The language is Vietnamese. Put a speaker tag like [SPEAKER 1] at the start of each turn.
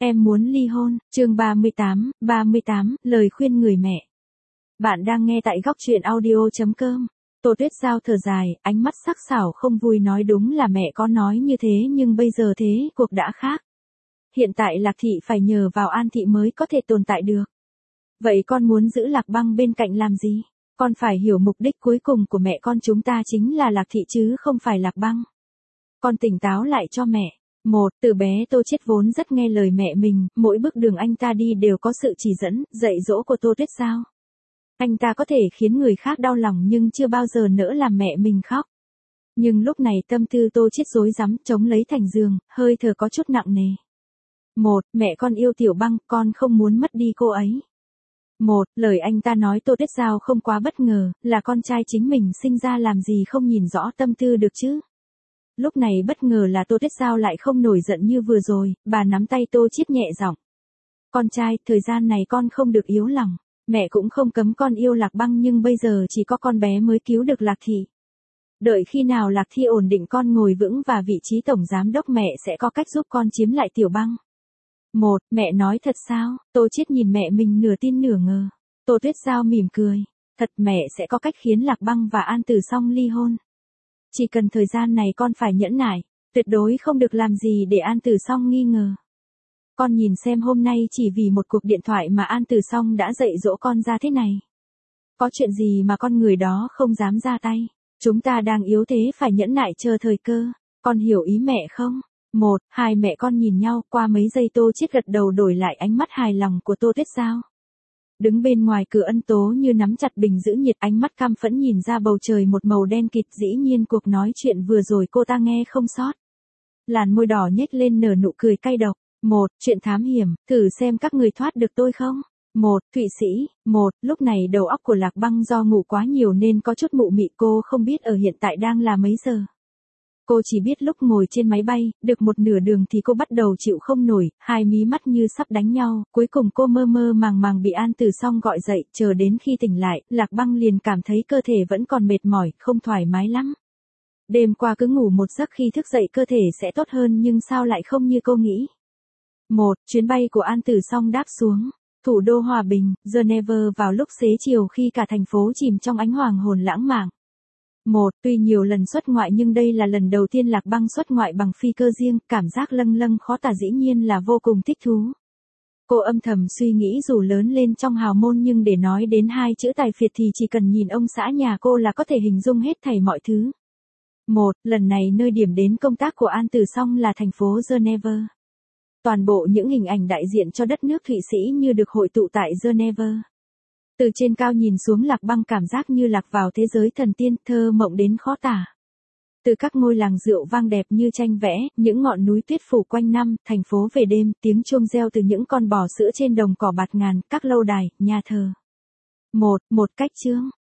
[SPEAKER 1] Em muốn ly hôn, chương 38, lời khuyên người mẹ. Bạn đang nghe tại góc truyện audio.com. Tô Tuyết Giao thở dài, ánh mắt sắc sảo không vui nói đúng là mẹ có nói như thế nhưng bây giờ thế cuộc đã khác. Hiện tại Lạc Thị phải nhờ vào An Thị mới có thể tồn tại được. Vậy con muốn giữ Lạc Băng bên cạnh làm gì? Con phải hiểu mục đích cuối cùng của mẹ con chúng ta chính là Lạc Thị chứ không phải Lạc Băng. Con tỉnh táo lại cho mẹ. Từ bé Tô Chiết vốn rất nghe lời mẹ mình, mỗi bước đường anh ta đi đều có sự chỉ dẫn, dạy dỗ của Tô Tuyết Giao. Anh ta có thể khiến người khác đau lòng nhưng chưa bao giờ nỡ làm mẹ mình khóc. Nhưng lúc này tâm tư Tô Chiết rối rắm, chống lấy thành giường, hơi thở có chút nặng nề. Mẹ con yêu Tiểu Băng, con không muốn mất đi cô ấy. Lời anh ta nói Tô Tuyết Giao không quá bất ngờ, là con trai chính mình sinh ra làm gì không nhìn rõ tâm tư được chứ. Lúc này bất ngờ là Tô Tuyết Giao lại không nổi giận như vừa rồi, bà nắm tay Tô Chiết nhẹ giọng. Con trai, thời gian này con không được yếu lòng, mẹ cũng không cấm con yêu Lạc Băng nhưng bây giờ chỉ có con bé mới cứu được Lạc Thị. Đợi khi nào Lạc Thị ổn định con ngồi vững và vị trí tổng giám đốc mẹ sẽ có cách giúp con chiếm lại Tiểu Băng. Mẹ nói thật sao? Tô Chiết nhìn mẹ mình nửa tin nửa ngờ. Tô Tuyết Giao mỉm cười. Thật, mẹ sẽ có cách khiến Lạc Băng và An Tử Song ly hôn. Chỉ cần thời gian này con phải nhẫn nại, tuyệt đối không được làm gì để An Tử Song nghi ngờ. Con nhìn xem hôm nay chỉ vì một cuộc điện thoại mà An Tử Song đã dạy dỗ con ra thế này. Có chuyện gì mà con người đó không dám ra tay? Chúng ta đang yếu thế phải nhẫn nại chờ thời cơ. Con hiểu ý mẹ không? Hai mẹ con nhìn nhau, qua mấy giây Tô Chiết gật đầu đổi lại ánh mắt hài lòng của Tô Tuyết Giao. Đứng bên ngoài cửa Ân Tố như nắm chặt bình giữ nhiệt, ánh mắt căm phẫn nhìn ra bầu trời một màu đen kịt, dĩ nhiên cuộc nói chuyện vừa rồi cô ta nghe không sót. Làn môi đỏ nhếch lên nở nụ cười cay độc. Chuyện thám hiểm, thử xem các người thoát được tôi không? Thụy Sĩ, lúc này đầu óc của Lạc Băng do ngủ quá nhiều nên có chút mụ mị, cô không biết ở hiện tại đang là mấy giờ. Cô chỉ biết lúc ngồi trên máy bay, được một nửa đường thì cô bắt đầu chịu không nổi, hai mí mắt như sắp đánh nhau, cuối cùng cô mơ mơ màng màng bị An Tử Song gọi dậy, chờ đến khi tỉnh lại, Lạc Băng liền cảm thấy cơ thể vẫn còn mệt mỏi, không thoải mái lắm. Đêm qua cứ ngủ một giấc khi thức dậy cơ thể sẽ tốt hơn nhưng sao lại không như cô nghĩ. Chuyến bay của An Tử Song đáp xuống thủ đô Hòa Bình, Geneva vào lúc xế chiều khi cả thành phố chìm trong ánh hoàng hôn lãng mạn. Tuy nhiều lần xuất ngoại nhưng đây là lần đầu tiên Lạc Băng xuất ngoại bằng phi cơ riêng, cảm giác lâng lâng khó tả dĩ nhiên là vô cùng thích thú. Cô âm thầm suy nghĩ dù lớn lên trong hào môn nhưng để nói đến hai chữ tài phiệt thì chỉ cần nhìn ông xã nhà cô là có thể hình dung hết thảy mọi thứ. Lần này nơi điểm đến công tác của An Tử Song là thành phố Geneva. Toàn bộ những hình ảnh đại diện cho đất nước Thụy Sĩ như được hội tụ tại Geneva. Từ trên cao nhìn xuống Lạc Băng cảm giác như lạc vào thế giới thần tiên, thơ mộng đến khó tả. Từ các ngôi làng rượu vang đẹp như tranh vẽ, những ngọn núi tuyết phủ quanh năm, thành phố về đêm, tiếng chuông reo từ những con bò sữa trên đồng cỏ bạt ngàn, các lâu đài, nhà thờ. Một cách chương.